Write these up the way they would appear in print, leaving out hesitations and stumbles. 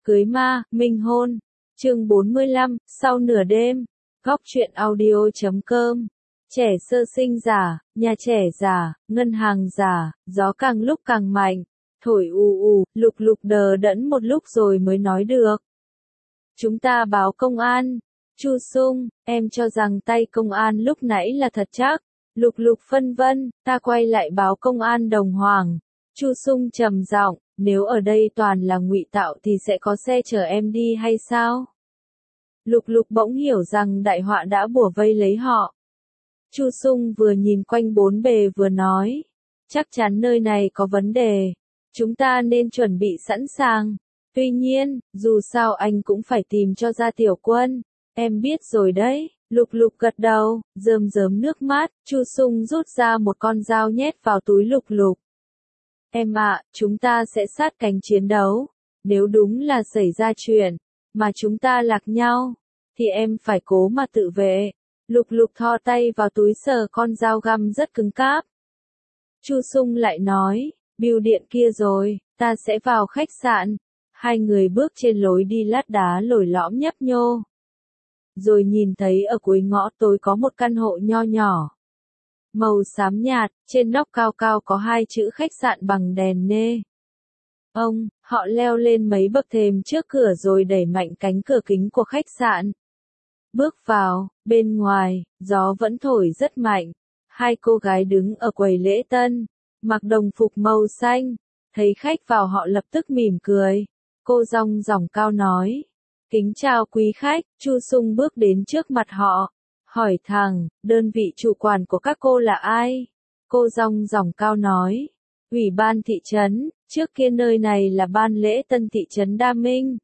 Cưới ma, minh hôn. Chương 45, sau nửa đêm. Góc truyện audio.com. Trẻ sơ sinh giả, nhà trẻ giả, ngân hàng giả, gió càng lúc càng mạnh. Thổi ù ù, Lục Lục đờ đẫn một lúc rồi mới nói được. Chúng ta báo công an. Chu Sung, em cho rằng tay công an lúc nãy là thật chắc. Lục Lục phân vân, ta quay lại báo công an Đồng Hoàng. Chu Sung trầm giọng, nếu ở đây toàn là ngụy tạo thì sẽ có xe chở em đi hay sao? Lục Lục bỗng hiểu rằng đại họa đã bủa vây lấy họ. Chu Sung vừa nhìn quanh bốn bề vừa nói, chắc chắn nơi này có vấn đề. Chúng ta nên chuẩn bị sẵn sàng. Tuy nhiên, dù sao anh cũng phải tìm cho ra Tiểu Quân. Em biết rồi đấy. Lục Lục gật đầu, rơm rớm nước mắt. Chu Sung rút ra một con dao nhét vào túi Lục Lục. Em ạ, chúng ta sẽ sát cánh chiến đấu. Nếu đúng là xảy ra chuyện mà chúng ta lạc nhau, thì em phải cố mà tự vệ. Lục Lục thò tay vào túi sờ con dao găm rất cứng cáp. Chu Sung lại nói, bưu điện kia rồi, ta sẽ vào khách sạn. Hai người bước trên lối đi lát đá lồi lõm nhấp nhô. Rồi nhìn thấy ở cuối ngõ tối có một căn hộ nho nhỏ. Màu xám nhạt, trên nóc cao cao có hai chữ khách sạn bằng đèn nê. Họ leo lên mấy bậc thềm trước cửa rồi đẩy mạnh cánh cửa kính của khách sạn. Bước vào, bên ngoài, gió vẫn thổi rất mạnh. Hai cô gái đứng ở quầy lễ tân, mặc đồng phục màu xanh. Thấy khách vào họ lập tức mỉm cười. Cô dong dỏng cao nói, kính chào quý khách. Chu Sung bước đến trước mặt họ, hỏi thẳng, đơn vị chủ quản của các cô là ai? Cô dong dỏng cao nói, ủy ban thị trấn, trước kia nơi này là ban lễ tân thị trấn Đa Minh.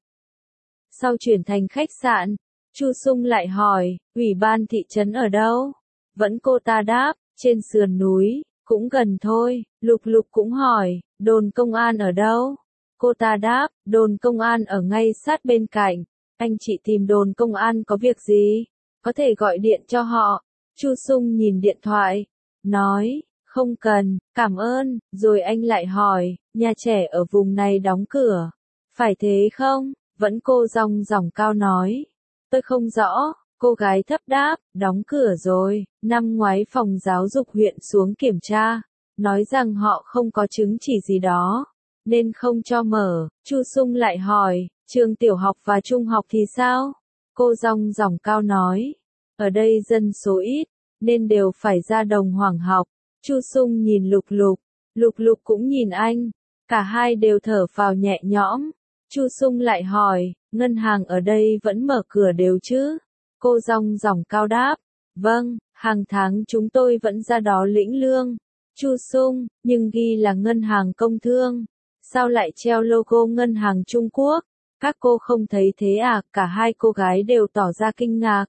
Sau chuyển thành khách sạn, Chu Sung lại hỏi, ủy ban thị trấn ở đâu? Vẫn cô ta đáp, trên sườn núi, cũng gần thôi. Lục Lục cũng hỏi, đồn công an ở đâu? Cô ta đáp, đồn công an ở ngay sát bên cạnh. Anh chị tìm đồn công an có việc gì? Có thể gọi điện cho họ. Chu Sung nhìn điện thoại, nói, không cần, cảm ơn. Rồi anh lại hỏi, nhà trẻ ở vùng này đóng cửa. Phải thế không? Vẫn cô dong dỏng cao nói, tôi không rõ. Cô gái thấp đáp, đóng cửa rồi. Năm ngoái phòng giáo dục huyện xuống kiểm tra, nói rằng họ không có chứng chỉ gì đó, nên không cho mở. Chu Sung lại hỏi, trường tiểu học và trung học thì sao? Cô dong dỏng cao nói, ở đây dân số ít, nên đều phải ra Đồng Hoàng học. Chu Sung nhìn Lục Lục, Lục Lục cũng nhìn anh, cả hai đều thở phào nhẹ nhõm. Chu Sung lại hỏi, ngân hàng ở đây vẫn mở cửa đều chứ? Cô dong dỏng cao đáp, vâng, hàng tháng chúng tôi vẫn ra đó lĩnh lương. Chu Sung, nhưng ghi là ngân hàng công thương, sao lại treo logo ngân hàng Trung Quốc? Các cô không thấy thế à? Cả hai cô gái đều tỏ ra kinh ngạc.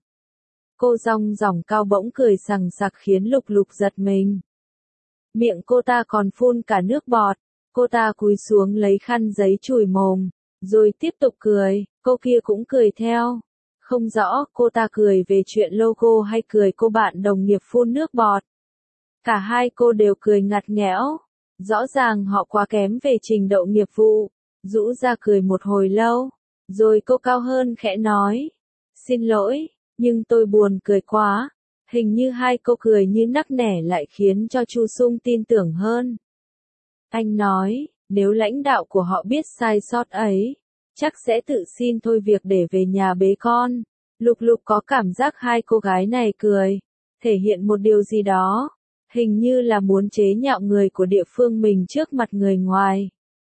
Cô dong dỏng cao bỗng cười sằng sặc khiến Lục Lục giật mình. Miệng cô ta còn phun cả nước bọt. Cô ta cúi xuống lấy khăn giấy chùi mồm, rồi tiếp tục cười. Cô kia cũng cười theo. Không rõ cô ta cười về chuyện logo hay cười cô bạn đồng nghiệp phun nước bọt. Cả hai cô đều cười ngặt nghẽo. Rõ ràng họ quá kém về trình độ nghiệp vụ. Rũ ra cười một hồi lâu, rồi cô cao hơn khẽ nói, xin lỗi, nhưng tôi buồn cười quá. Hình như hai cô cười như nắc nẻ lại khiến cho Chu Sung tin tưởng hơn. Anh nói, nếu lãnh đạo của họ biết sai sót ấy, chắc sẽ tự xin thôi việc để về nhà bế con. Lục Lục có cảm giác hai cô gái này cười, thể hiện một điều gì đó, hình như là muốn chế nhạo người của địa phương mình trước mặt người ngoài.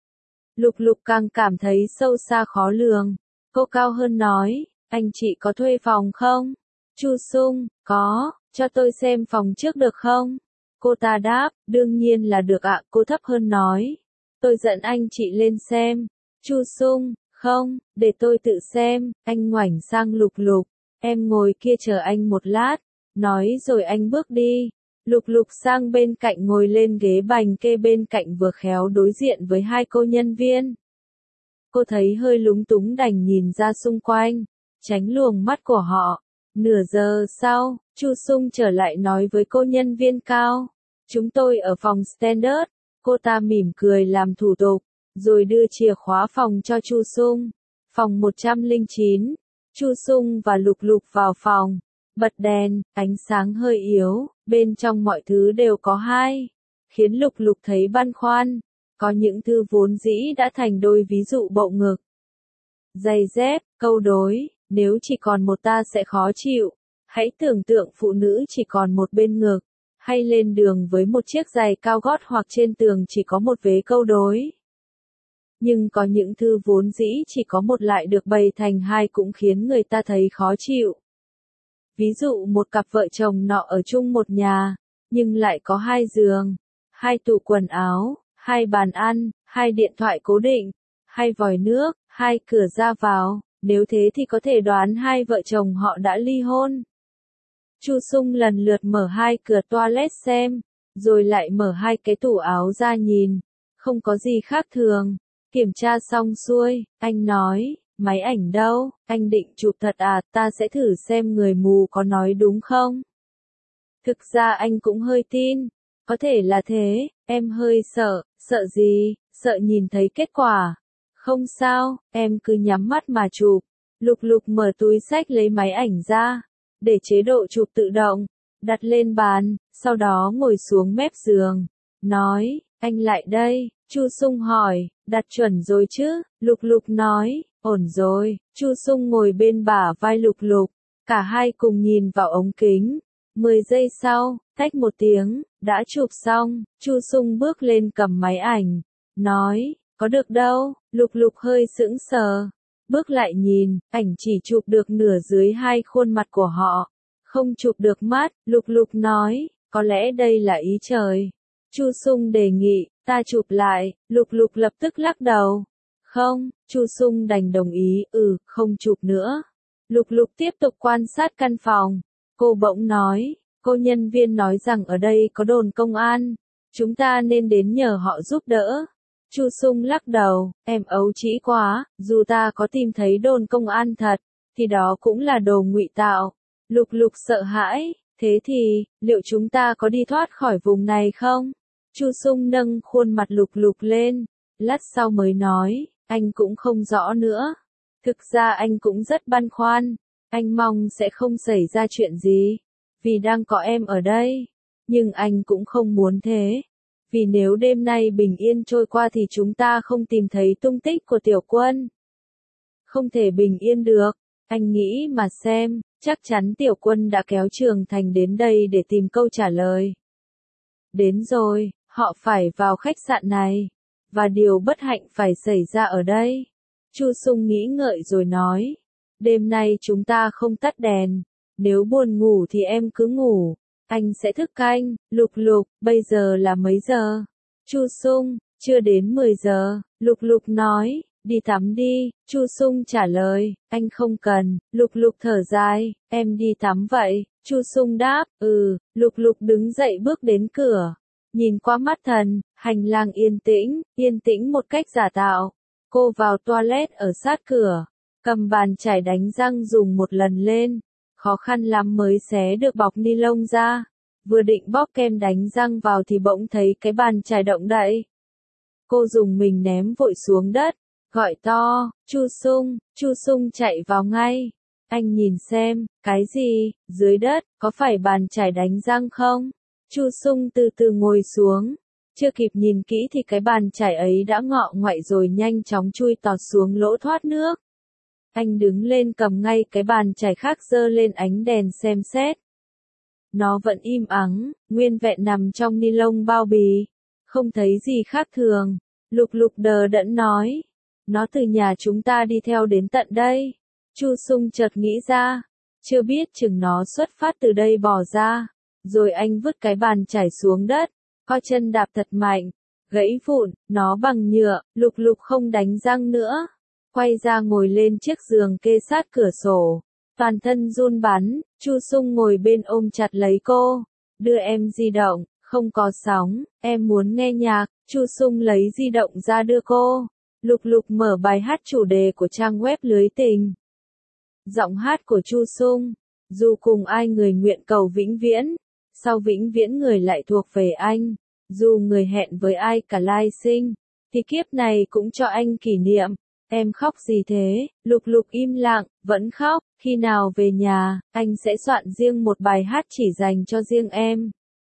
Lục Lục càng cảm thấy sâu xa khó lường. Cô cao hơn nói, anh chị có thuê phòng không? Chu Sung, có, cho tôi xem phòng trước được không? Cô ta đáp, đương nhiên là được ạ. Cô thấp hơn nói, tôi dẫn anh chị lên xem. Chu Sung, không, để tôi tự xem. Anh ngoảnh sang Lục Lục, em ngồi kia chờ anh một lát, nói rồi anh bước đi. Lục Lục sang bên cạnh ngồi lên ghế bành kê bên cạnh vừa khéo đối diện với hai cô nhân viên. Cô thấy hơi lúng túng đành nhìn ra xung quanh, tránh luồng mắt của họ. Nửa giờ sau, Chu Sung trở lại nói với cô nhân viên cao, chúng tôi ở phòng Standard. Cô ta mỉm cười làm thủ tục, rồi đưa chìa khóa phòng cho Chu Sung. Phòng 109. Chu Sung và Lục Lục vào phòng. Bật đèn, ánh sáng hơi yếu, bên trong mọi thứ đều có hai. Khiến Lục Lục thấy băn khoăn. Có những thứ vốn dĩ đã thành đôi, ví dụ bộ ngực, giày dép, câu đối, nếu chỉ còn một ta sẽ khó chịu. Hãy tưởng tượng phụ nữ chỉ còn một bên ngực, hay lên đường với một chiếc giày cao gót, hoặc trên tường chỉ có một vế câu đối. Nhưng có những thứ vốn dĩ chỉ có một lại được bày thành hai cũng khiến người ta thấy khó chịu. Ví dụ một cặp vợ chồng nọ ở chung một nhà, nhưng lại có hai giường, hai tủ quần áo, hai bàn ăn, hai điện thoại cố định, hai vòi nước, hai cửa ra vào. Nếu thế thì có thể đoán hai vợ chồng họ đã ly hôn. Chu Sung lần lượt mở hai cửa toilet xem, rồi lại mở hai cái tủ áo ra nhìn. Không có gì khác thường. Kiểm tra xong xuôi, anh nói, máy ảnh đâu, anh định chụp thật à, ta sẽ thử xem người mù có nói đúng không. Thực ra anh cũng hơi tin, có thể là thế, em hơi sợ. Sợ gì? Sợ nhìn thấy kết quả. Không sao, em cứ nhắm mắt mà chụp. Lục Lục mở túi xách lấy máy ảnh ra, để chế độ chụp tự động, đặt lên bàn, sau đó ngồi xuống mép giường, nói, anh lại đây. Chu Sung hỏi, đặt chuẩn rồi chứ? Lục Lục nói, ổn rồi. Chu Sung ngồi bên bả vai Lục Lục, cả hai cùng nhìn vào ống kính. 10 giây sau, tách một tiếng, đã chụp xong. Chu Sung bước lên cầm máy ảnh, nói, có được đâu. Lục Lục hơi sững sờ, bước lại nhìn, ảnh chỉ chụp được nửa dưới hai khuôn mặt của họ, không chụp được mắt. Lục Lục nói, có lẽ đây là ý trời. Chu Sung đề nghị, ta chụp lại. Lục Lục lập tức lắc đầu. Không. Chu Sung đành đồng ý, không chụp nữa. Lục Lục tiếp tục quan sát căn phòng. Cô bỗng nói, cô nhân viên nói rằng ở đây có đồn công an, chúng ta nên đến nhờ họ giúp đỡ. Chu Sung lắc đầu, em ấu trĩ quá, dù ta có tìm thấy đồn công an thật, thì đó cũng là đồ ngụy tạo. Lục Lục sợ hãi, thế thì, liệu chúng ta có đi thoát khỏi vùng này không? Chu Sung nâng khuôn mặt Lục Lục lên, lát sau mới nói, anh cũng không rõ nữa. Thực ra anh cũng rất băn khoăn, anh mong sẽ không xảy ra chuyện gì, vì đang có em ở đây. Nhưng anh cũng không muốn thế, vì nếu đêm nay bình yên trôi qua thì chúng ta không tìm thấy tung tích của Tiểu Quân. Không thể bình yên được, anh nghĩ mà xem, chắc chắn Tiểu Quân đã kéo Trường Thành đến đây để tìm câu trả lời. Đến rồi, họ phải vào khách sạn này, và điều bất hạnh phải xảy ra ở đây. Chu Sung nghĩ ngợi rồi nói, đêm nay chúng ta không tắt đèn, nếu buồn ngủ thì em cứ ngủ, anh sẽ thức canh. Lục Lục, bây giờ là mấy giờ? Chu Sung, chưa đến 10 giờ. Lục Lục nói, đi tắm đi. Chu Sung trả lời, anh không cần. Lục Lục thở dài, em đi tắm vậy. Chu Sung đáp, Lục Lục đứng dậy bước đến cửa, nhìn qua mắt thần, hành lang yên tĩnh một cách giả tạo. Cô vào toilet ở sát cửa, cầm bàn chải đánh răng dùng một lần lên, khó khăn lắm mới xé được bọc ni lông ra. Vừa định bóp kem đánh răng vào thì bỗng thấy cái bàn chải động đậy. Cô dùng mình ném vội xuống đất, gọi to, Chu Sung chạy vào ngay. Anh nhìn xem, cái gì, dưới đất, có phải bàn chải đánh răng không? Chu Sung từ từ ngồi xuống. Chưa kịp nhìn kỹ thì cái bàn chải ấy đã ngọ ngoại rồi nhanh chóng chui tọt xuống lỗ thoát nước. Anh đứng lên cầm ngay cái bàn chải khác giơ lên ánh đèn xem xét. Nó vẫn im ắng, nguyên vẹn nằm trong ni lông bao bì. Không thấy gì khác thường. Lục Lục đờ đẫn nói. Nó từ nhà chúng ta đi theo đến tận đây. Chu Sung chợt nghĩ ra. Chưa biết chừng nó xuất phát từ đây bỏ ra. Rồi anh vứt cái bàn chải xuống đất. Co chân đạp thật mạnh. Gãy vụn, nó bằng nhựa. Lục Lục không đánh răng nữa. Quay ra ngồi lên chiếc giường kê sát cửa sổ. Toàn thân run bắn. Chu Sung ngồi bên ôm chặt lấy cô. Đưa em di động, không có sóng, em muốn nghe nhạc. Chu Sung lấy di động ra đưa cô. Lục Lục mở bài hát chủ đề của trang web lưới tình. Giọng hát của Chu Sung. Dù cùng ai người nguyện cầu vĩnh viễn, sau vĩnh viễn người lại thuộc về anh. Dù người hẹn với ai cả lai sinh, thì kiếp này cũng cho anh kỷ niệm. Em khóc gì thế? Lục Lục im lặng, vẫn khóc, khi nào về nhà, anh sẽ soạn riêng một bài hát chỉ dành cho riêng em.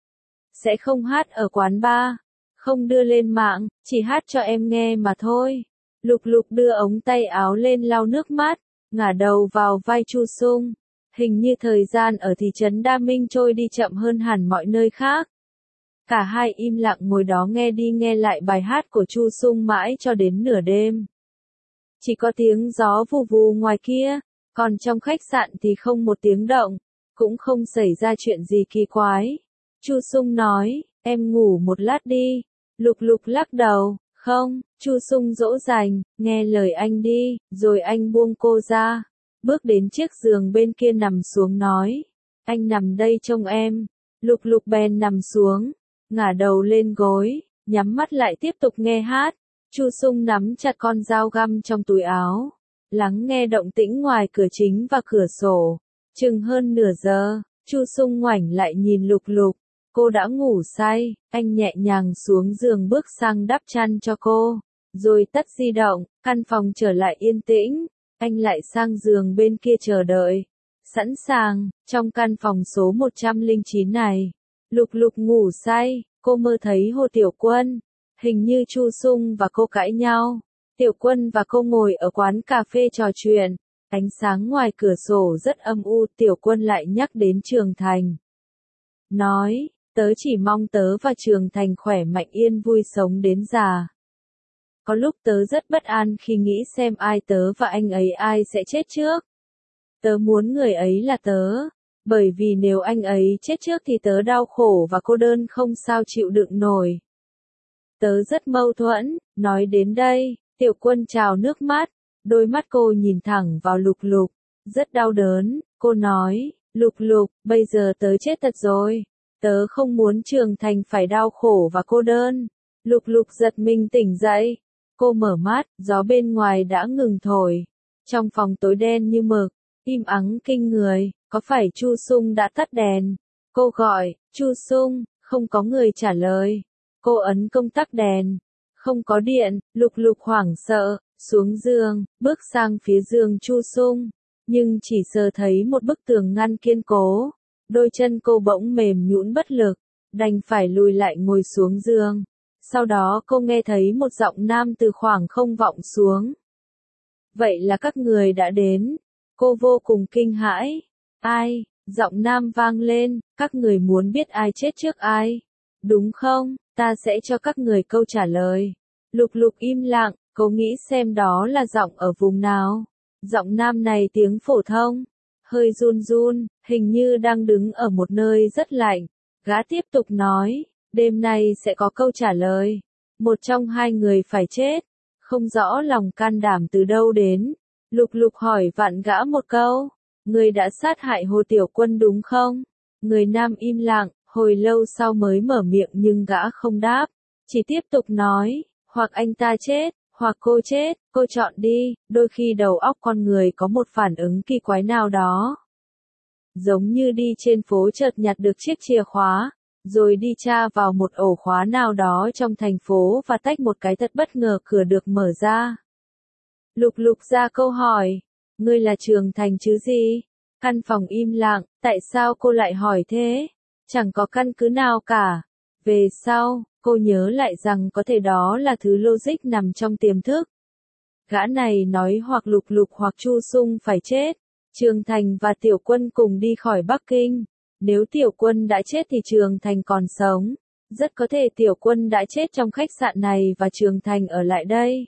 Sẽ không hát ở quán bar, không đưa lên mạng, chỉ hát cho em nghe mà thôi. Lục Lục đưa ống tay áo lên lau nước mắt, ngả đầu vào vai Chu Sung. Hình như thời gian ở thị trấn Đa Minh trôi đi chậm hơn hẳn mọi nơi khác. Cả hai im lặng ngồi đó nghe đi nghe lại bài hát của Chu Sung mãi cho đến nửa đêm. Chỉ có tiếng gió vù vù ngoài kia, còn trong khách sạn thì không một tiếng động, cũng không xảy ra chuyện gì kỳ quái. Chu Sung nói, em ngủ một lát đi. Lục Lục lắc đầu, không. Chu Sung dỗ dành, nghe lời anh đi, rồi anh buông cô ra. Bước đến chiếc giường bên kia nằm xuống nói, anh nằm đây trông em. Lục Lục bèn nằm xuống, ngả đầu lên gối, nhắm mắt lại tiếp tục nghe hát. Chu Sung nắm chặt con dao găm trong túi áo, lắng nghe động tĩnh ngoài cửa chính và cửa sổ. Chừng hơn nửa giờ, Chu Sung ngoảnh lại nhìn Lục Lục, cô đã ngủ say, anh nhẹ nhàng xuống giường bước sang đắp chăn cho cô, rồi tắt di động, căn phòng trở lại yên tĩnh, anh lại sang giường bên kia chờ đợi. Sẵn sàng, trong căn phòng số 109 này, Lục Lục ngủ say, cô mơ thấy Hồ Tiểu Quân. Hình như Chu Sung và cô cãi nhau. Tiểu Quân và cô ngồi ở quán cà phê trò chuyện. Ánh sáng ngoài cửa sổ rất âm u. Tiểu Quân lại nhắc đến Trường Thành. Nói, tớ chỉ mong tớ và Trường Thành khỏe mạnh yên vui sống đến già. Có lúc tớ rất bất an khi nghĩ xem ai tớ và anh ấy ai sẽ chết trước. Tớ muốn người ấy là tớ. Bởi vì nếu anh ấy chết trước thì tớ đau khổ và cô đơn không sao chịu đựng nổi. Tớ rất mâu thuẫn, nói đến đây, Tiểu Quân trào nước mắt, đôi mắt cô nhìn thẳng vào Lục Lục, rất đau đớn, cô nói, Lục Lục, bây giờ tớ chết thật rồi, tớ không muốn Trường Thành phải đau khổ và cô đơn. Lục Lục giật mình tỉnh dậy, cô mở mắt, gió bên ngoài đã ngừng thổi, trong phòng tối đen như mực, im ắng kinh người, có phải Chu Sung đã tắt đèn? Cô gọi, Chu Sung, không có người trả lời. Cô ấn công tắc đèn, không có điện. Lục Lục hoảng sợ, xuống giường, bước sang phía giường Chu Sung, nhưng chỉ sờ thấy một bức tường ngăn kiên cố, đôi chân cô bỗng mềm nhũn bất lực, đành phải lùi lại ngồi xuống giường. Sau đó cô nghe thấy một giọng nam từ khoảng không vọng xuống. Vậy là các người đã đến. Cô vô cùng kinh hãi. Ai? Giọng nam vang lên, các người muốn biết ai chết trước ai? Đúng không? Ta sẽ cho các người câu trả lời. Lục Lục im lặng, cô nghĩ xem đó là giọng ở vùng nào. Giọng nam này tiếng phổ thông, hơi run run, hình như đang đứng ở một nơi rất lạnh. Gã tiếp tục nói, đêm nay sẽ có câu trả lời. Một trong hai người phải chết. Không rõ lòng can đảm từ đâu đến. Lục Lục hỏi vặn gã một câu. Người đã sát hại Hồ Tiểu Quân đúng không? Người nam im lặng, hồi lâu sau mới mở miệng nhưng gã không đáp. Chỉ tiếp tục nói, hoặc anh ta chết, hoặc cô chết, cô chọn đi. Đôi khi đầu óc con người có một phản ứng kỳ quái nào đó. Giống như đi trên phố chợt nhặt được chiếc chìa khóa, rồi đi tra vào một ổ khóa nào đó trong thành phố và tách một cái thật bất ngờ cửa được mở ra. Lục Lục ra câu hỏi, ngươi là Trường Thành chứ gì? Căn phòng im lặng, tại sao cô lại hỏi thế? Chẳng có căn cứ nào cả. Về sau, cô nhớ lại rằng có thể đó là thứ logic nằm trong tiềm thức. Gã này nói hoặc Lục Lục hoặc Chu Sung phải chết. Trường Thành và Tiểu Quân cùng đi khỏi Bắc Kinh. Nếu Tiểu Quân đã chết thì Trường Thành còn sống. Rất có thể Tiểu Quân đã chết trong khách sạn này và Trường Thành ở lại đây.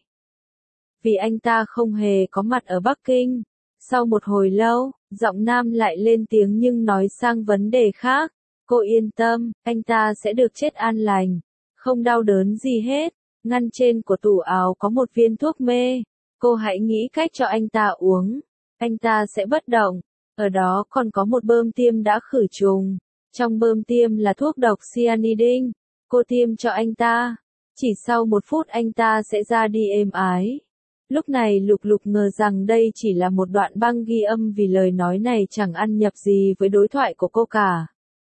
Vì anh ta không hề có mặt ở Bắc Kinh. Sau một hồi lâu, giọng nam lại lên tiếng nhưng nói sang vấn đề khác. Cô yên tâm, anh ta sẽ được chết an lành. Không đau đớn gì hết. Ngăn trên của tủ áo có một viên thuốc mê. Cô hãy nghĩ cách cho anh ta uống. Anh ta sẽ bất động. Ở đó còn có một bơm tiêm đã khử trùng. Trong bơm tiêm là thuốc độc cyanidin. Cô tiêm cho anh ta. Chỉ sau 1 phút anh ta sẽ ra đi êm ái. Lúc này Lục Lục ngờ rằng đây chỉ là một đoạn băng ghi âm vì lời nói này chẳng ăn nhập gì với đối thoại của cô cả.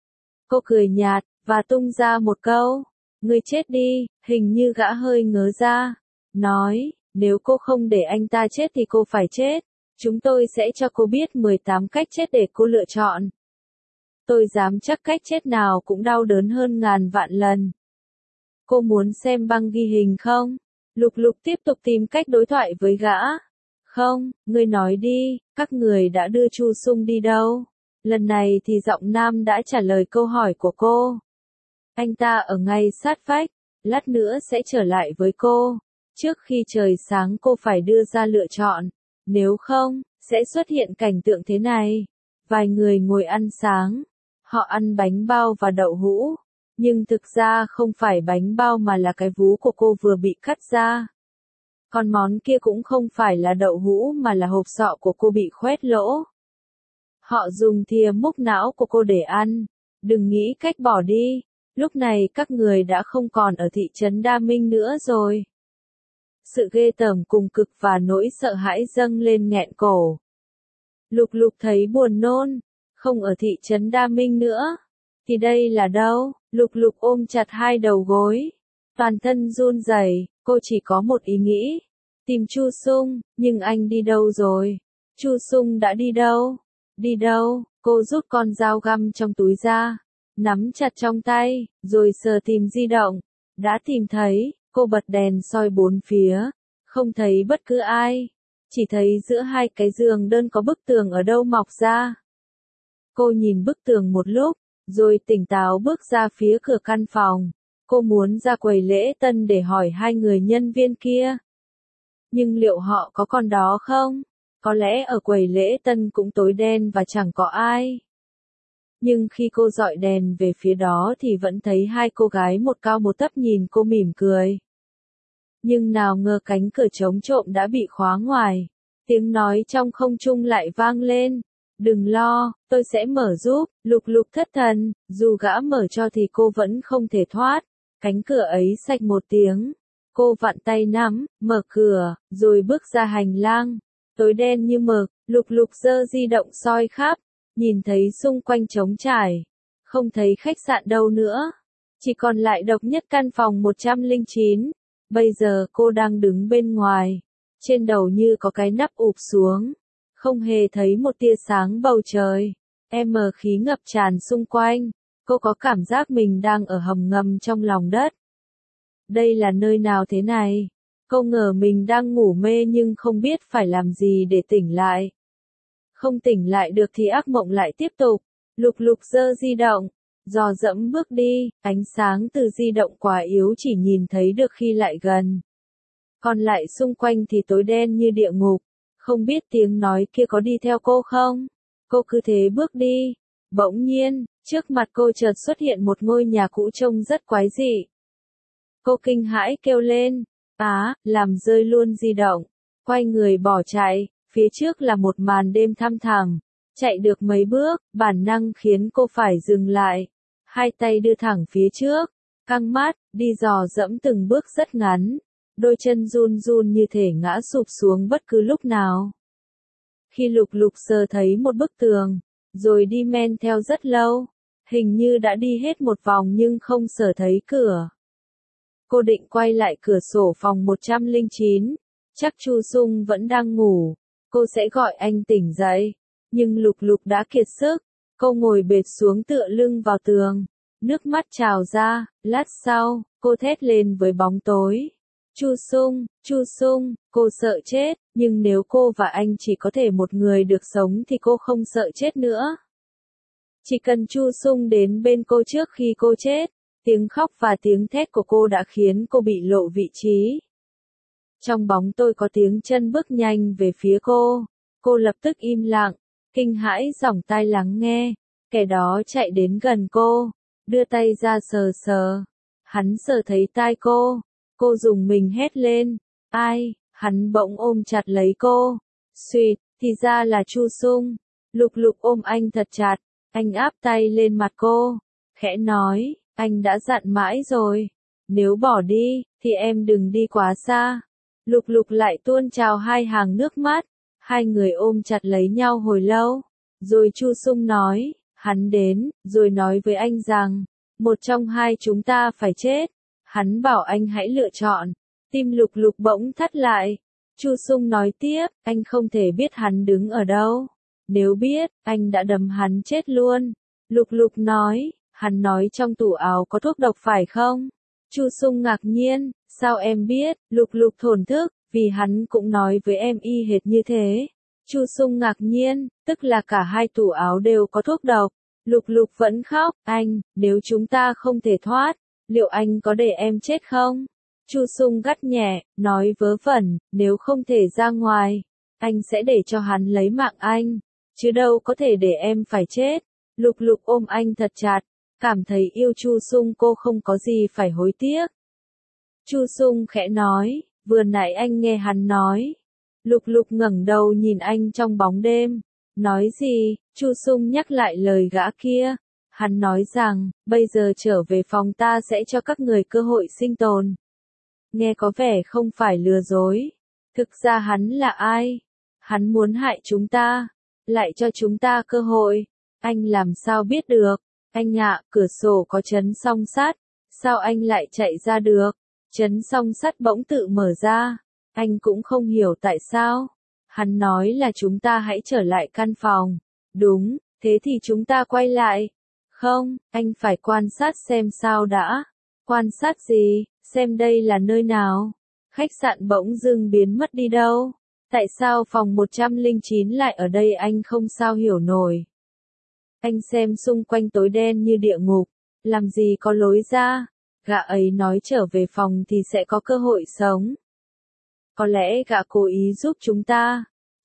Cô cười nhạt, và tung ra một câu. Ngươi chết đi, hình như gã hơi ngớ ra. Nói, nếu cô không để anh ta chết thì cô phải chết. Chúng tôi sẽ cho cô biết 18 cách chết để cô lựa chọn. Tôi dám chắc cách chết nào cũng đau đớn hơn ngàn vạn lần. Cô muốn xem băng ghi hình không? Lục Lục tiếp tục tìm cách đối thoại với gã. Không, ngươi nói đi, các người đã đưa Chu Sung đi đâu? Lần này thì giọng nam đã trả lời câu hỏi của cô. Anh ta ở ngay sát vách, lát nữa sẽ trở lại với cô. Trước khi trời sáng cô phải đưa ra lựa chọn, nếu không, sẽ xuất hiện cảnh tượng thế này. Vài người ngồi ăn sáng, họ ăn bánh bao và đậu hũ, nhưng thực ra không phải bánh bao mà là cái vú của cô vừa bị cắt ra. Còn món kia cũng không phải là đậu hũ mà là hộp sọ của cô bị khoét lỗ. Họ dùng thìa múc não của cô để ăn. Đừng nghĩ cách bỏ đi. Lúc này các người đã không còn ở thị trấn Đa Minh nữa rồi. Sự ghê tởm cùng cực và nỗi sợ hãi dâng lên nghẹn cổ. Lục Lục thấy buồn nôn. Không ở thị trấn Đa Minh nữa. Thì đây là đâu? Lục Lục ôm chặt hai đầu gối. Toàn thân run rẩy, cô chỉ có một ý nghĩ. Tìm Chu Sung, nhưng anh đi đâu rồi? Chu Sung đã đi đâu? Đi đâu? Cô rút con dao găm trong túi ra, nắm chặt trong tay, rồi sờ tìm di động. Đã tìm thấy, cô bật đèn soi bốn phía, không thấy bất cứ ai. Chỉ thấy giữa hai cái giường đơn có bức tường ở đâu mọc ra. Cô nhìn bức tường một lúc, rồi tỉnh táo bước ra phía cửa căn phòng. Cô muốn ra quầy lễ tân để hỏi hai người nhân viên kia. Nhưng liệu họ có còn đó không? Có lẽ ở quầy lễ tân cũng tối đen và chẳng có ai. Nhưng khi cô dọi đèn về phía đó thì vẫn thấy hai cô gái một cao một thấp nhìn cô mỉm cười. Nhưng nào ngờ cánh cửa chống trộm đã bị khóa ngoài. Tiếng nói trong không trung lại vang lên. Đừng lo, tôi sẽ mở giúp. Lục Lục thất thần, dù gã mở cho thì cô vẫn không thể thoát. Cánh cửa ấy xạch một tiếng. Cô vặn tay nắm, mở cửa, rồi bước ra hành lang. Tối đen như mực, Lục Lục giơ di động soi khắp, nhìn thấy xung quanh trống trải. Không thấy khách sạn đâu nữa. Chỉ còn lại độc nhất căn phòng 109. Bây giờ cô đang đứng bên ngoài. Trên đầu như có cái nắp ụp xuống. Không hề thấy một tia sáng bầu trời. Khí ngập tràn xung quanh. Cô có cảm giác mình đang ở hầm ngầm trong lòng đất. Đây là nơi nào thế này? Cô ngờ mình đang ngủ mê nhưng không biết phải làm gì để tỉnh lại. Không tỉnh lại được thì ác mộng lại tiếp tục. Lục Lục giơ di động, dò dẫm bước đi, ánh sáng từ di động quá yếu chỉ nhìn thấy được khi lại gần. Còn lại xung quanh thì tối đen như địa ngục, không biết tiếng nói kia có đi theo cô không? Cô cứ thế bước đi. Bỗng nhiên, trước mặt cô chợt xuất hiện một ngôi nhà cũ trông rất quái dị. Cô kinh hãi kêu lên, làm rơi luôn di động, quay người bỏ chạy, phía trước là một màn đêm thăm thẳm, chạy được mấy bước, bản năng khiến cô phải dừng lại, hai tay đưa thẳng phía trước, căng mắt, đi dò dẫm từng bước rất ngắn, đôi chân run run như thể ngã sụp xuống bất cứ lúc nào. Khi Lục Lục sờ thấy một bức tường, rồi đi men theo rất lâu, hình như đã đi hết một vòng nhưng không sờ thấy cửa. Cô định quay lại cửa sổ phòng 109, chắc Chu Sung vẫn đang ngủ, cô sẽ gọi anh tỉnh dậy, nhưng Lục Lục đã kiệt sức, cô ngồi bệt xuống tựa lưng vào tường, nước mắt trào ra, lát sau, cô thét lên với bóng tối. Chu Sung, cô sợ chết, nhưng nếu cô và anh chỉ có thể một người được sống thì cô không sợ chết nữa. Chỉ cần Chu Sung đến bên cô trước khi cô chết. Tiếng khóc và tiếng thét của cô đã khiến cô bị lộ vị trí. Trong bóng tối có tiếng chân bước nhanh về phía cô. Cô lập tức im lặng, kinh hãi giỏng tai lắng nghe. Kẻ đó chạy đến gần cô, đưa tay ra sờ sờ. Hắn sờ thấy tai cô. Cô rùng mình hét lên. Ai? Hắn bỗng ôm chặt lấy cô. Xuyệt, thì ra là Chu Sung. Lục Lục ôm anh thật chặt. Anh áp tay lên mặt cô. Khẽ nói. Anh đã dặn mãi rồi. Nếu bỏ đi, thì em đừng đi quá xa. Lục Lục lại tuôn trào hai hàng nước mắt. Hai người ôm chặt lấy nhau hồi lâu. Rồi Chu Sung nói, hắn đến, rồi nói với anh rằng, một trong hai chúng ta phải chết. Hắn bảo anh hãy lựa chọn. Tim Lục Lục bỗng thắt lại. Chu Sung nói tiếp, anh không thể biết hắn đứng ở đâu. Nếu biết, anh đã đấm hắn chết luôn. Lục Lục nói, hắn nói trong tủ áo có thuốc độc phải không? Chu Sung ngạc nhiên, sao em biết? Lục Lục thổn thức, vì hắn cũng nói với em y hệt như thế. Chu Sung ngạc nhiên, tức là cả hai tủ áo đều có thuốc độc. Lục Lục vẫn khóc, anh, nếu chúng ta không thể thoát, liệu anh có để em chết không? Chu Sung gắt nhẹ, nói vớ vẩn, nếu không thể ra ngoài, anh sẽ để cho hắn lấy mạng anh, chứ đâu có thể để em phải chết. Lục Lục ôm anh thật chặt, cảm thấy yêu Chu Sung cô không có gì phải hối tiếc. Chu Sung khẽ nói, vừa nãy anh nghe hắn nói. Lục Lục ngẩng đầu nhìn anh trong bóng đêm. Nói gì? Chu Sung nhắc lại lời gã kia. Hắn nói rằng, bây giờ trở về phòng ta sẽ cho các người cơ hội sinh tồn. Nghe có vẻ không phải lừa dối. Thực ra hắn là ai? Hắn muốn hại chúng ta, lại cho chúng ta cơ hội. Anh làm sao biết được? Anh ạ, cửa sổ có chấn song sắt. Sao anh lại chạy ra được? Chấn song sắt bỗng tự mở ra. Anh cũng không hiểu tại sao. Hắn nói là chúng ta hãy trở lại căn phòng. Đúng, thế thì chúng ta quay lại. Không, anh phải quan sát xem sao đã. Quan sát gì? Xem đây là nơi nào? Khách sạn bỗng dưng biến mất đi đâu? Tại sao phòng 109 lại ở đây anh không sao hiểu nổi. Anh xem xung quanh tối đen như địa ngục. Làm gì có lối ra? Gã ấy nói trở về phòng thì sẽ có cơ hội sống. Có lẽ gã cố ý giúp chúng ta.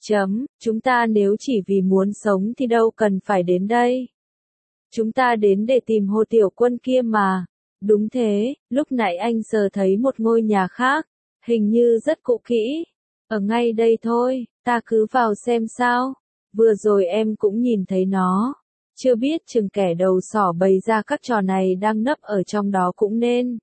Chúng ta nếu chỉ vì muốn sống thì đâu cần phải đến đây. Chúng ta đến để tìm Hồ Tiểu Quân kia mà. Đúng thế, lúc nãy anh sờ thấy một ngôi nhà khác, hình như rất cũ kỹ. Ở ngay đây thôi, ta cứ vào xem sao. Vừa rồi em cũng nhìn thấy nó. Chưa biết chừng kẻ đầu sỏ bày ra các trò này đang nấp ở trong đó cũng nên.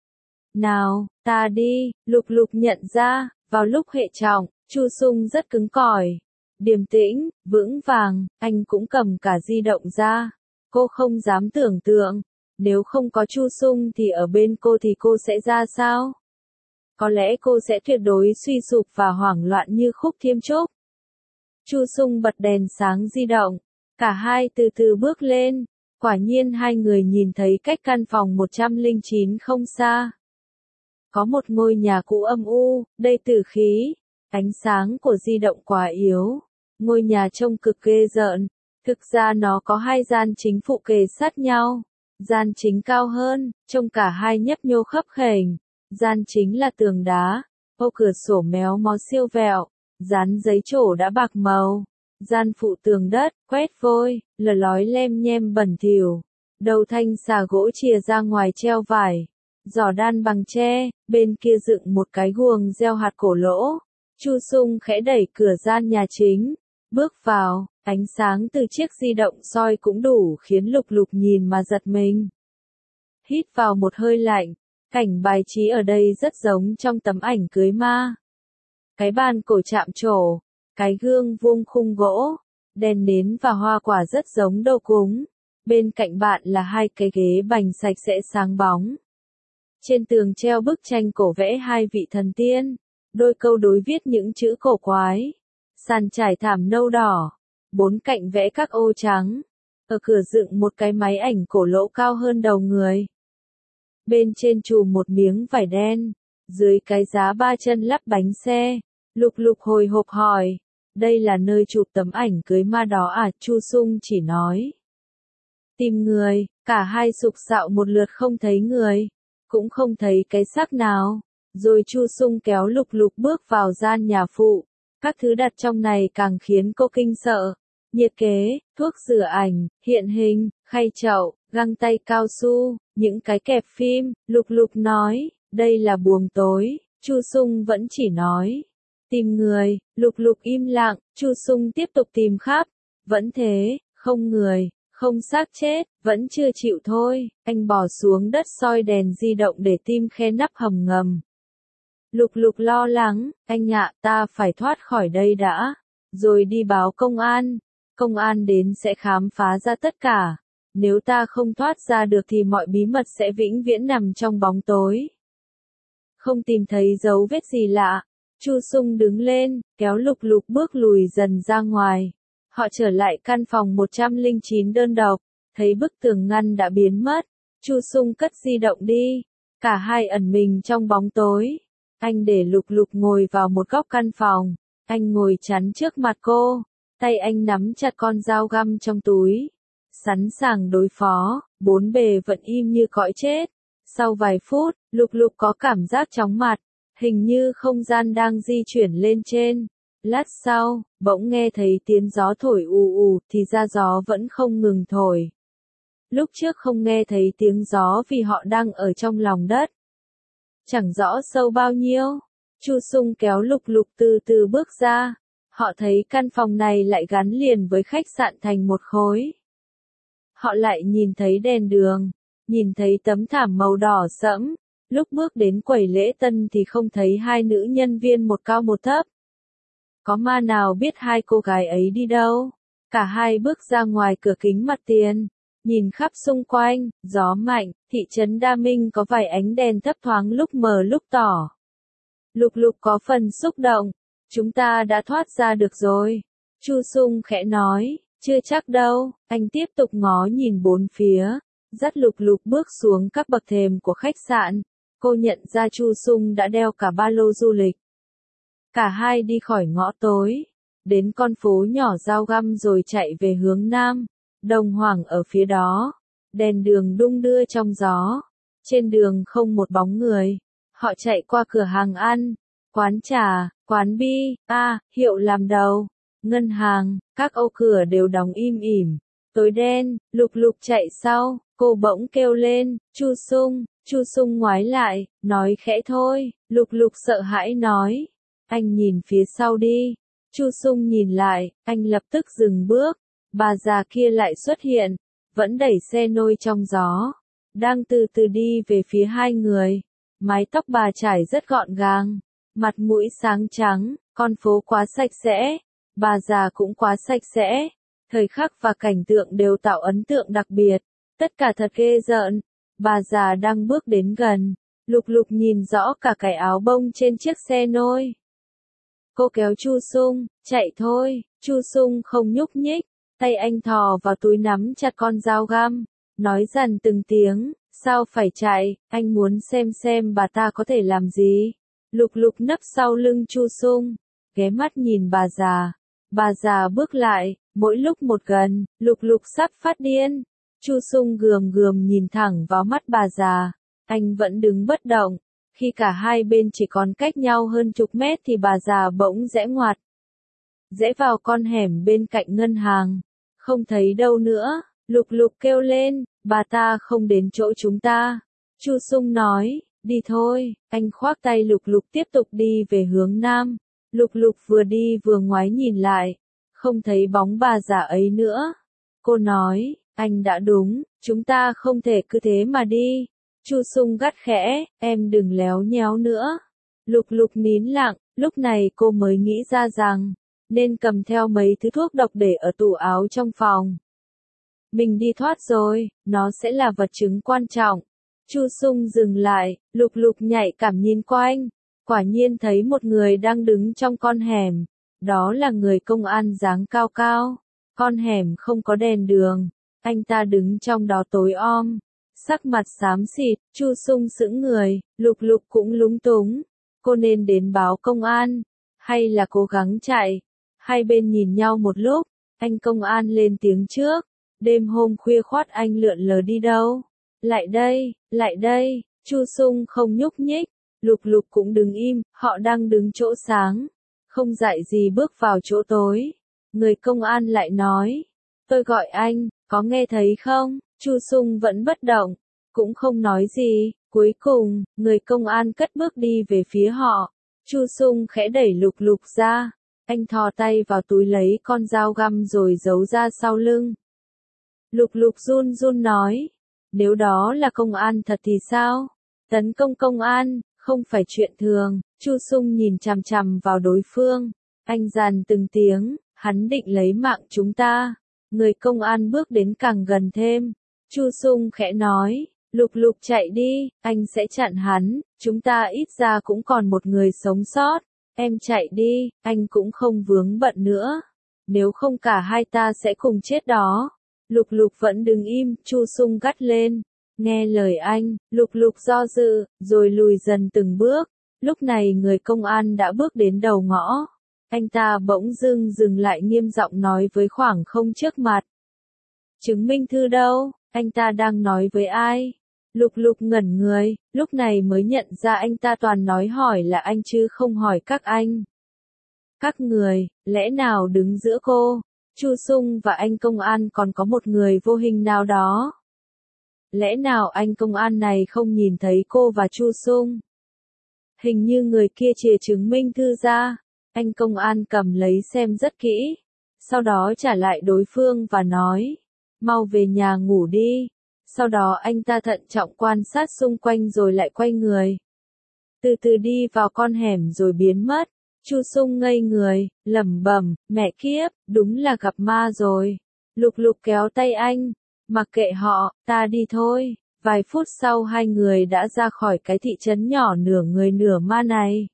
Nào, ta đi, Lục Lục nhận ra, vào lúc hệ trọng, Chu Sung rất cứng cỏi, điềm tĩnh, vững vàng, anh cũng cầm cả di động ra. Cô không dám tưởng tượng, nếu không có Chu Sung thì ở bên cô thì cô sẽ ra sao? Có lẽ cô sẽ tuyệt đối suy sụp và hoảng loạn như Khúc Thiêm Trúc. Chu Sung bật đèn sáng di động, cả hai từ từ bước lên, quả nhiên hai người nhìn thấy cách căn phòng 109 không xa. Có một ngôi nhà cũ âm u, đầy tử khí, ánh sáng của di động quá yếu. Ngôi nhà trông cực ghê rợn, thực ra nó có hai gian chính phụ kề sát nhau. Gian chính cao hơn, trông cả hai nhấp nhô khấp khểnh. Gian chính là tường đá, ô cửa sổ méo mó siêu vẹo, dán giấy trổ đã bạc màu. Gian phụ tường đất, quét vôi, lờ lói lem nhem bẩn thỉu. Đầu thanh xà gỗ chìa ra ngoài treo vải. Giỏ đan bằng tre, bên kia dựng một cái guồng gieo hạt cổ lỗ. Chu Sung khẽ đẩy cửa gian nhà chính, bước vào, ánh sáng từ chiếc di động soi cũng đủ khiến Lục Lục nhìn mà giật mình. Hít vào một hơi lạnh, cảnh bài trí ở đây rất giống trong tấm ảnh cưới ma. Cái bàn cổ chạm trổ, cái gương vuông khung gỗ, đèn nến và hoa quả rất giống đồ cúng. Bên cạnh bạn là hai cái ghế bành sạch sẽ sáng bóng. Trên tường treo bức tranh cổ vẽ hai vị thần tiên, đôi câu đối viết những chữ cổ quái. Sàn trải thảm nâu đỏ, bốn cạnh vẽ các ô trắng. Ở cửa dựng một cái máy ảnh cổ lỗ cao hơn đầu người. Bên trên trùm một miếng vải đen, dưới cái giá ba chân lắp bánh xe. Lục Lục hồi hộp hỏi, đây là nơi chụp tấm ảnh cưới ma đó à? Chu Sung chỉ nói. Tìm người, cả hai sục sạo một lượt không thấy người, cũng không thấy cái xác nào. Rồi Chu Sung kéo Lục Lục bước vào gian nhà phụ. Các thứ đặt trong này càng khiến cô kinh sợ. Nhiệt kế, thuốc rửa ảnh, hiện hình, khay chậu, găng tay cao su, những cái kẹp phim. Lục Lục nói, đây là buồng tối. Chu Sung vẫn chỉ nói, tìm người. Lục Lục im lặng, Chu Sung tiếp tục tìm khắp. Vẫn thế, không người, không xác chết, vẫn chưa chịu thôi. Anh bỏ xuống đất soi đèn di động để tìm khe nắp hầm ngầm. Lục Lục lo lắng, anh ạ, ta phải thoát khỏi đây đã, rồi đi báo công an. Công an đến sẽ khám phá ra tất cả. Nếu ta không thoát ra được thì mọi bí mật sẽ vĩnh viễn nằm trong bóng tối. không tìm thấy dấu vết gì lạ. Chu Sung đứng lên, kéo Lục Lục bước lùi dần ra ngoài. Họ trở lại căn phòng 109 đơn độc, thấy bức tường ngăn đã biến mất. Chu Sung cất di động đi. Cả hai ẩn mình trong bóng tối. Anh để Lục Lục ngồi vào một góc căn phòng. Anh ngồi chắn trước mặt cô. Tay anh nắm chặt con dao găm trong túi. Sẵn sàng đối phó, bốn bề vẫn im như cõi chết. Sau vài phút, Lục Lục có cảm giác chóng mặt. Hình như không gian đang di chuyển lên trên. Lát sau, bỗng nghe thấy tiếng gió thổi ù ù, thì ra gió vẫn không ngừng thổi. Lúc trước không nghe thấy tiếng gió vì họ đang ở trong lòng đất. Chẳng rõ sâu bao nhiêu. Chu Sung kéo Lục Lục từ từ bước ra. Họ thấy căn phòng này lại gắn liền với khách sạn thành một khối. Họ lại nhìn thấy đèn đường, nhìn thấy tấm thảm màu đỏ sẫm. Lúc bước đến quầy lễ tân thì không thấy hai nữ nhân viên một cao một thấp. Có ma nào biết hai cô gái ấy đi đâu? Cả hai bước ra ngoài cửa kính mặt tiền, nhìn khắp xung quanh, gió mạnh, thị trấn Đa Minh có vài ánh đèn thấp thoáng lúc mờ lúc tỏ. Lục Lục có phần xúc động, chúng ta đã thoát ra được rồi. Chu Sung khẽ nói, chưa chắc đâu, anh tiếp tục ngó nhìn bốn phía, dắt Lục Lục bước xuống các bậc thềm của khách sạn. Cô nhận ra Chu Sung đã đeo cả ba lô du lịch. Cả hai đi khỏi ngõ tối, đến con phố nhỏ Dao Găm rồi chạy về hướng nam. Đồng Hoàng ở phía đó, đèn đường đung đưa trong gió. Trên đường không một bóng người. Họ chạy qua cửa hàng ăn, quán trà, quán bi, hiệu làm đầu, ngân hàng, các ô cửa đều đóng im ỉm. Tối đen, Lục Lục chạy sau, cô bỗng kêu lên, Chu Sung. Chu Sung ngoái lại, nói khẽ thôi. Lục Lục sợ hãi nói, anh nhìn phía sau đi. Chu Sung nhìn lại, anh lập tức dừng bước. Bà già kia lại xuất hiện, vẫn đẩy xe nôi trong gió, đang từ từ đi về phía hai người. Mái tóc bà trải rất gọn gàng, mặt mũi sáng trắng, con phố quá sạch sẽ, bà già cũng quá sạch sẽ. Thời khắc và cảnh tượng đều tạo ấn tượng đặc biệt, tất cả thật ghê rợn. Bà già đang bước đến gần, Lục Lục nhìn rõ cả cái áo bông trên chiếc xe nôi. Cô kéo Chu Sung, chạy thôi. Chu Sung không nhúc nhích, tay anh thò vào túi nắm chặt con dao găm, nói dằn từng tiếng, sao phải chạy, anh muốn xem bà ta có thể làm gì. Lục Lục nấp sau lưng Chu Sung, ghé mắt nhìn bà già. Bà già bước lại, mỗi lúc một gần, Lục Lục sắp phát điên. Chu Sung gườm gườm nhìn thẳng vào mắt bà già, anh vẫn đứng bất động. Khi cả hai bên chỉ còn cách nhau hơn chục mét thì bà già bỗng rẽ ngoặt. Rẽ vào con hẻm bên cạnh ngân hàng. Không thấy đâu nữa, Lục Lục kêu lên, bà ta không đến chỗ chúng ta. Chu Sung nói, đi thôi, anh khoác tay Lục Lục tiếp tục đi về hướng nam. Lục Lục vừa đi vừa ngoái nhìn lại, không thấy bóng bà già ấy nữa. Cô nói, anh đã đúng, chúng ta không thể cứ thế mà đi. Chu Sung gắt khẽ, em đừng léo nhéo nữa. Lục Lục nín lặng, lúc này cô mới nghĩ ra rằng, nên cầm theo mấy thứ thuốc độc để ở tủ áo trong phòng. Mình đi thoát rồi, nó sẽ là vật chứng quan trọng. Chu Sung dừng lại, Lục Lục nhạy cảm nhìn quanh, quả nhiên thấy một người đang đứng trong con hẻm. Đó là người công an dáng cao cao. Con hẻm không có đèn đường, anh ta đứng trong đó tối om, sắc mặt xám xịt. Chu Sung sững người, Lục Lục cũng lúng túng. Cô nên đến báo công an, hay là cố gắng chạy? Hai bên nhìn nhau một lúc, anh công an lên tiếng trước. Đêm hôm khuya khoắt anh lượn lờ đi đâu? Lại đây. Chu Sung không nhúc nhích, Lục Lục cũng đứng im, họ đang đứng chỗ sáng, không dạy gì bước vào chỗ tối. Người công an lại nói, tôi gọi anh, có nghe thấy không? Chu Sung vẫn bất động, cũng không nói gì. Cuối cùng, người công an cất bước đi về phía họ. Chu Sung khẽ đẩy Lục Lục ra, anh thò tay vào túi lấy con dao găm rồi giấu ra sau lưng. Lục Lục run run nói, nếu đó là công an thật thì sao? Tấn công công an, không phải chuyện thường. Chu Sung nhìn chằm chằm vào đối phương, anh dằn từng tiếng, hắn định lấy mạng chúng ta. Người công an bước đến càng gần thêm. Chu Sung khẽ nói, Lục Lục chạy đi, anh sẽ chặn hắn, chúng ta ít ra cũng còn một người sống sót. Em chạy đi, anh cũng không vướng bận nữa. Nếu không cả hai ta sẽ cùng chết đó. Lục Lục vẫn đứng im, Chu Sung gắt lên. Nghe lời anh, Lục Lục do dự, rồi lùi dần từng bước. Lúc này người công an đã bước đến đầu ngõ. Anh ta bỗng dưng dừng lại nghiêm giọng nói với khoảng không trước mặt. Chứng minh thư đâu? Anh ta đang nói với ai? Lục Lục ngẩn người, lúc này mới nhận ra anh ta toàn nói hỏi là anh chứ không hỏi các anh. Các người, lẽ nào đứng giữa cô, Chu Sung và anh công an còn có một người vô hình nào đó? Lẽ nào anh công an này không nhìn thấy cô và Chu Sung? Hình như người kia chìa chứng minh thư ra. Anh công an cầm lấy xem rất kỹ. Sau đó trả lại đối phương và nói. Mau về nhà ngủ đi. Sau đó anh ta thận trọng quan sát xung quanh rồi lại quay người. Từ từ đi vào con hẻm rồi biến mất. Chu Sung ngây người, lẩm bẩm, mẹ kiếp, đúng là gặp ma rồi. Lục Lục kéo tay anh. Mặc kệ họ, ta đi thôi. Vài phút sau hai người đã ra khỏi cái thị trấn nhỏ nửa người nửa ma này.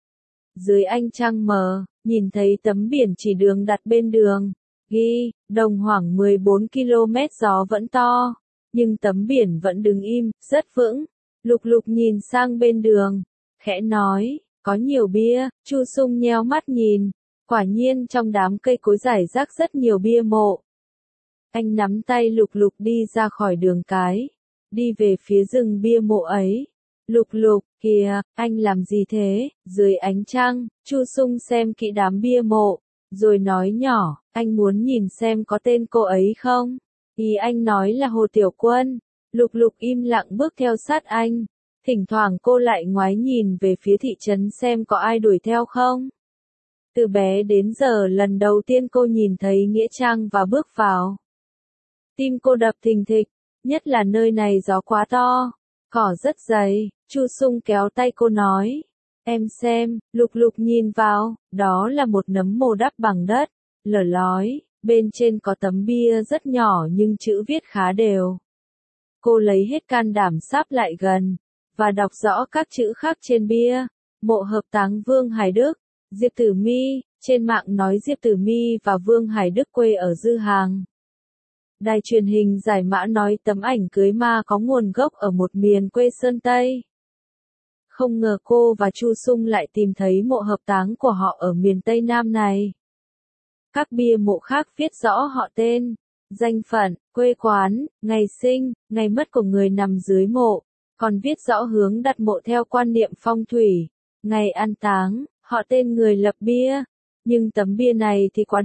Dưới ánh trăng mờ, nhìn thấy tấm biển chỉ đường đặt bên đường. Ghi, Đồng Hoảng 14 km gió vẫn to. Nhưng tấm biển vẫn đứng im, rất vững. Lục Lục nhìn sang bên đường. Khẽ nói, có nhiều bia. Chu Sung nheo mắt nhìn. Quả nhiên trong đám cây cối rải rác rất nhiều bia mộ. Anh nắm tay Lục Lục đi ra khỏi đường cái. Đi về phía rừng bia mộ ấy. Lục Lục, kìa, anh làm gì thế? Dưới ánh trăng, Chu Sung xem kỹ đám bia mộ, rồi nói nhỏ, anh muốn nhìn xem có tên cô ấy không? Ý anh nói là Hồ Tiểu Quân. Lục Lục im lặng bước theo sát anh. Thỉnh thoảng cô lại ngoái nhìn về phía thị trấn xem có ai đuổi theo không. Từ bé đến giờ lần đầu tiên cô nhìn thấy nghĩa trang và bước vào. Tim cô đập thình thịch, nhất là nơi này gió quá to, cỏ rất dày. Chu Sung kéo tay cô nói, em xem. Lục Lục nhìn vào, đó là một nấm mồ đắp bằng đất, lở lói, bên trên có tấm bia rất nhỏ nhưng chữ viết khá đều. Cô lấy hết can đảm sáp lại gần, và đọc rõ các chữ khác trên bia. Mộ hợp táng Vương Hải Đức, Diệp Tử My. Trên mạng nói Diệp Tử My và Vương Hải Đức quê ở Dư Hàng. Đài truyền hình Giải Mã nói tấm ảnh cưới ma có nguồn gốc ở một miền quê Sơn Tây. Không ngờ cô và Chu Sung lại tìm thấy mộ hợp táng của họ ở miền Tây Nam này. Các bia mộ khác viết rõ họ tên, danh phận, quê quán, ngày sinh, ngày mất của người nằm dưới mộ, còn viết rõ hướng đặt mộ theo quan niệm phong thủy, ngày an táng, họ tên người lập bia. Nhưng tấm bia này thì quá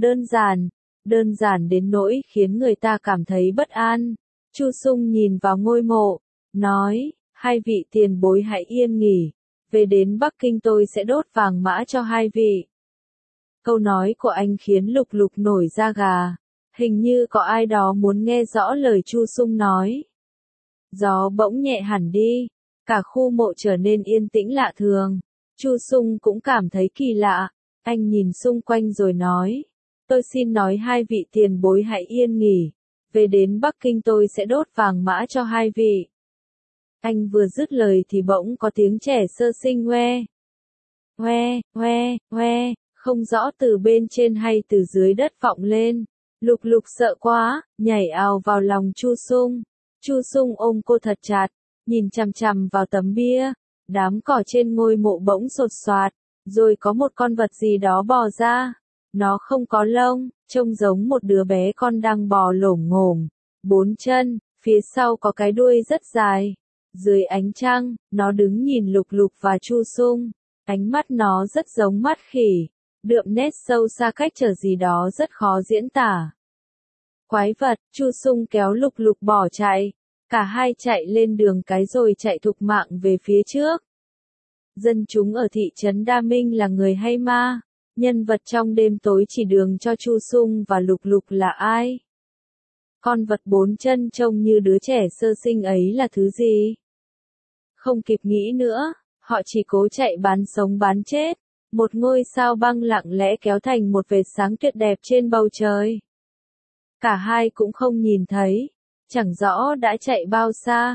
đơn giản đến nỗi khiến người ta cảm thấy bất an. Chu Sung nhìn vào ngôi mộ, nói, hai vị tiền bối hãy yên nghỉ, về đến Bắc Kinh tôi sẽ đốt vàng mã cho hai vị. Câu nói của anh khiến Lục Lục nổi da gà, hình như có ai đó muốn nghe rõ lời Chu Sung nói. Gió bỗng nhẹ hẳn đi, cả khu mộ trở nên yên tĩnh lạ thường. Chu Sung cũng cảm thấy kỳ lạ, anh nhìn xung quanh rồi nói, tôi xin nói hai vị tiền bối hãy yên nghỉ, về đến Bắc Kinh tôi sẽ đốt vàng mã cho hai vị. Anh vừa dứt lời thì bỗng có tiếng trẻ sơ sinh hoe, không rõ từ bên trên hay từ dưới đất vọng lên. Lục Lục sợ quá, nhảy ào vào lòng Chu Sung. Chu Sung ôm cô thật chặt, nhìn chằm chằm vào tấm bia. Đám cỏ trên ngôi mộ bỗng sột soạt, rồi có một con vật gì đó bò ra. Nó không có lông, trông giống một đứa bé con đang bò lổm ngổm, 4 chân, phía sau có cái đuôi rất dài. Dưới ánh trăng, nó đứng nhìn Lục Lục và Chu Sung. Ánh mắt nó rất giống mắt khỉ, đượm nét sâu xa cách trở gì đó rất khó diễn tả. Quái vật, Chu Sung kéo Lục Lục bỏ chạy. Cả hai chạy lên đường cái rồi chạy thục mạng về phía trước. Dân chúng ở thị trấn Đa Minh là người hay ma? Nhân vật trong đêm tối chỉ đường cho Chu Sung và Lục Lục là ai? Con vật 4 chân trông như đứa trẻ sơ sinh ấy là thứ gì? Không kịp nghĩ nữa, họ chỉ cố chạy bán sống bán chết. Một ngôi sao băng lặng lẽ kéo thành một vệt sáng tuyệt đẹp trên bầu trời. Cả hai cũng không nhìn thấy, chẳng rõ đã chạy bao xa.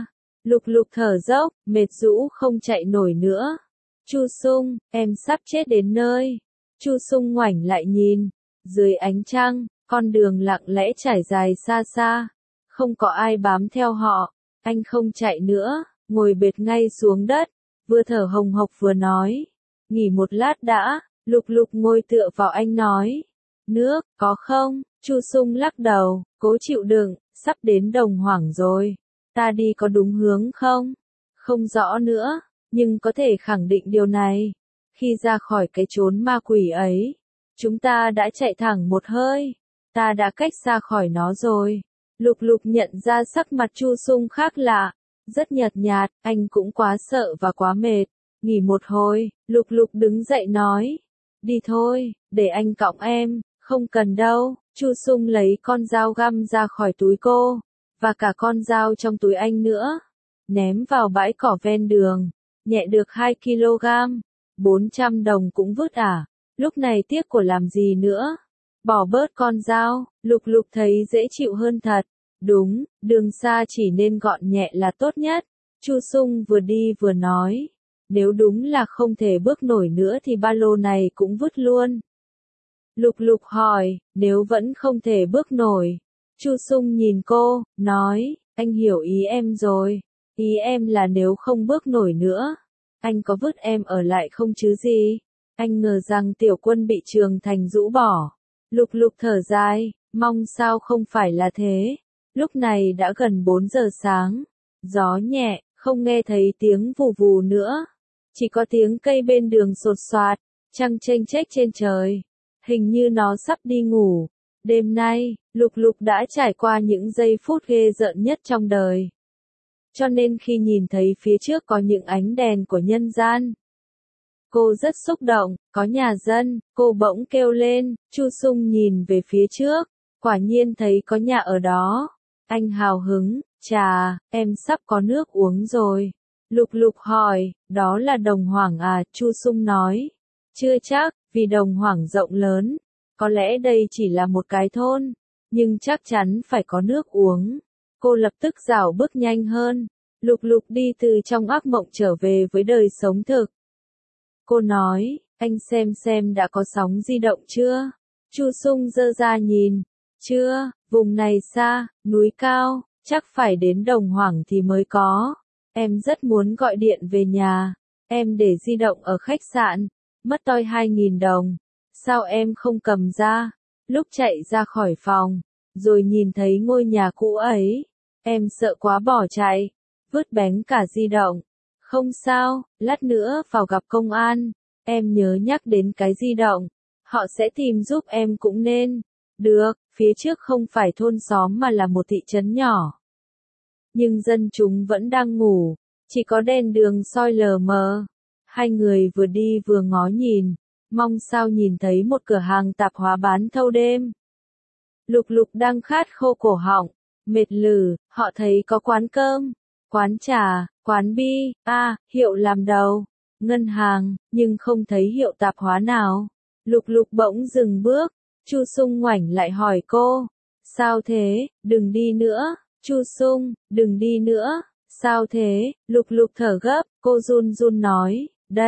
Lục Lục thở dốc, mệt rũ không chạy nổi nữa. Chu Sung, em sắp chết đến nơi. Chu Sung ngoảnh lại nhìn, dưới ánh trăng, con đường lặng lẽ trải dài xa xa, không có ai bám theo họ. Anh không chạy nữa, ngồi bệt ngay xuống đất, vừa thở hồng hộc vừa nói, nghỉ một lát đã. Lục Lục ngồi tựa vào anh nói, nước, có không? Chu Sung lắc đầu, cố chịu đựng, sắp đến Đồng Hoảng rồi. Ta đi có đúng hướng không? Không rõ nữa, nhưng có thể khẳng định điều này. Khi ra khỏi cái chốn ma quỷ ấy, chúng ta đã chạy thẳng một hơi. Ta đã cách xa khỏi nó rồi. Lục Lục nhận ra sắc mặt Chu Sung khác lạ, rất nhợt nhạt, anh cũng quá sợ và quá mệt. Nghỉ một hồi, Lục Lục đứng dậy nói, đi thôi, để anh cõng em. Không cần đâu. Chu Sung lấy con dao găm ra khỏi túi cô, và cả con dao trong túi anh nữa, ném vào bãi cỏ ven đường. Nhẹ được 2 kg, 400 đồng cũng vứt à? Lúc này tiếc của làm gì nữa? Bỏ bớt con dao, Lục Lục thấy dễ chịu hơn thật. Đúng, đường xa chỉ nên gọn nhẹ là tốt nhất. Chu Sung vừa đi vừa nói, nếu đúng là không thể bước nổi nữa thì ba lô này cũng vứt luôn. Lục Lục hỏi, nếu vẫn không thể bước nổi. Chu Sung nhìn cô, nói, anh hiểu ý em rồi. Ý em là nếu không bước nổi nữa, anh có vứt em ở lại không chứ gì? Anh ngờ rằng Tiểu Quân bị Trường Thành rũ bỏ. Lục Lục thở dài, mong sao không phải là thế. Lúc này đã gần 4 giờ sáng. Gió nhẹ, không nghe thấy tiếng vù vù nữa. Chỉ có tiếng cây bên đường sột soạt, trăng chênh chếch trên trời. Hình như nó sắp đi ngủ. Đêm nay, Lục Lục đã trải qua những giây phút ghê rợn nhất trong đời. Cho nên khi nhìn thấy phía trước có những ánh đèn của nhân gian, cô rất xúc động. Có nhà dân, cô bỗng kêu lên. Chu Sung nhìn về phía trước, quả nhiên thấy có nhà ở đó. Anh hào hứng, chà, em sắp có nước uống rồi. Lục Lục hỏi, đó là Đồng Hoảng à? Chu Sung nói, chưa chắc, vì Đồng Hoảng rộng lớn. Có lẽ đây chỉ là một cái thôn, nhưng chắc chắn phải có nước uống. Cô lập tức rảo bước nhanh hơn. Lục Lục đi từ trong ác mộng trở về với đời sống thực. Cô nói, anh xem đã có sóng di động chưa? Chu Sung giơ ra nhìn. Chưa, vùng này xa, núi cao, chắc phải đến Đồng Hoảng thì mới có. Em rất muốn gọi điện về nhà. Em để di động ở khách sạn, mất toi 2.000 đồng. Sao em không cầm ra? Lúc chạy ra khỏi phòng, rồi nhìn thấy ngôi nhà cũ ấy, em sợ quá bỏ chạy, vứt bén cả di động. Không sao, lát nữa vào gặp công an, em nhớ nhắc đến cái di động, họ sẽ tìm giúp em cũng nên. Được, phía trước không phải thôn xóm mà là một thị trấn nhỏ. Nhưng dân chúng vẫn đang ngủ, chỉ có đèn đường soi lờ mờ. Hai người vừa đi vừa ngó nhìn, mong sao nhìn thấy một cửa hàng tạp hóa bán thâu đêm. Lục Lục đang khát khô cổ họng, mệt lử, họ thấy có quán cơm, quán trà, quán bi, hiệu làm đầu, ngân hàng, nhưng không thấy hiệu tạp hóa nào. Lục Lục bỗng dừng bước. Chu Sung ngoảnh lại hỏi cô, sao thế? Đừng đi nữa. Chu Sung, đừng đi nữa. Sao thế? Lục Lục thở gấp, cô run run nói,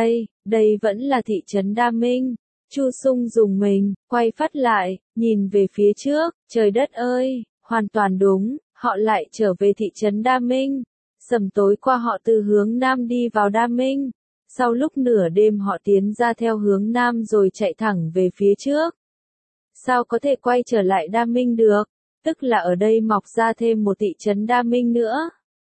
đây vẫn là thị trấn Đa Minh. Chu Sung rùng mình, quay phát lại, nhìn về phía trước, trời đất ơi, hoàn toàn đúng, họ lại trở về thị trấn Đa Minh. Sầm tối qua họ từ hướng Nam đi vào Đa Minh. Sau lúc nửa đêm họ tiến ra theo hướng Nam rồi chạy thẳng về phía trước. Sao có thể quay trở lại Đa Minh được? Tức là ở đây mọc ra thêm một thị trấn Đa Minh nữa.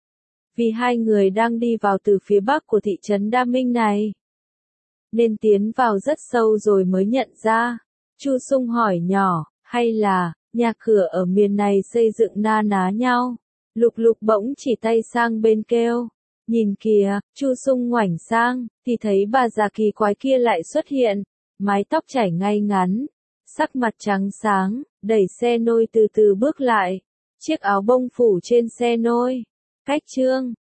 Vì hai người đang đi vào từ phía bắc của thị trấn Đa Minh này, nên tiến vào rất sâu rồi mới nhận ra. Chu Sung hỏi nhỏ, hay là nhà cửa ở miền này xây dựng na ná nhau? Lục Lục bỗng chỉ tay sang bên kêu, nhìn kìa. Chu Sung ngoảnh sang, thì thấy bà già kỳ quái kia lại xuất hiện, mái tóc chảy ngay ngắn, sắc mặt trắng sáng, đẩy xe nôi từ từ bước lại, chiếc áo bông phủ trên xe nôi. Cách chương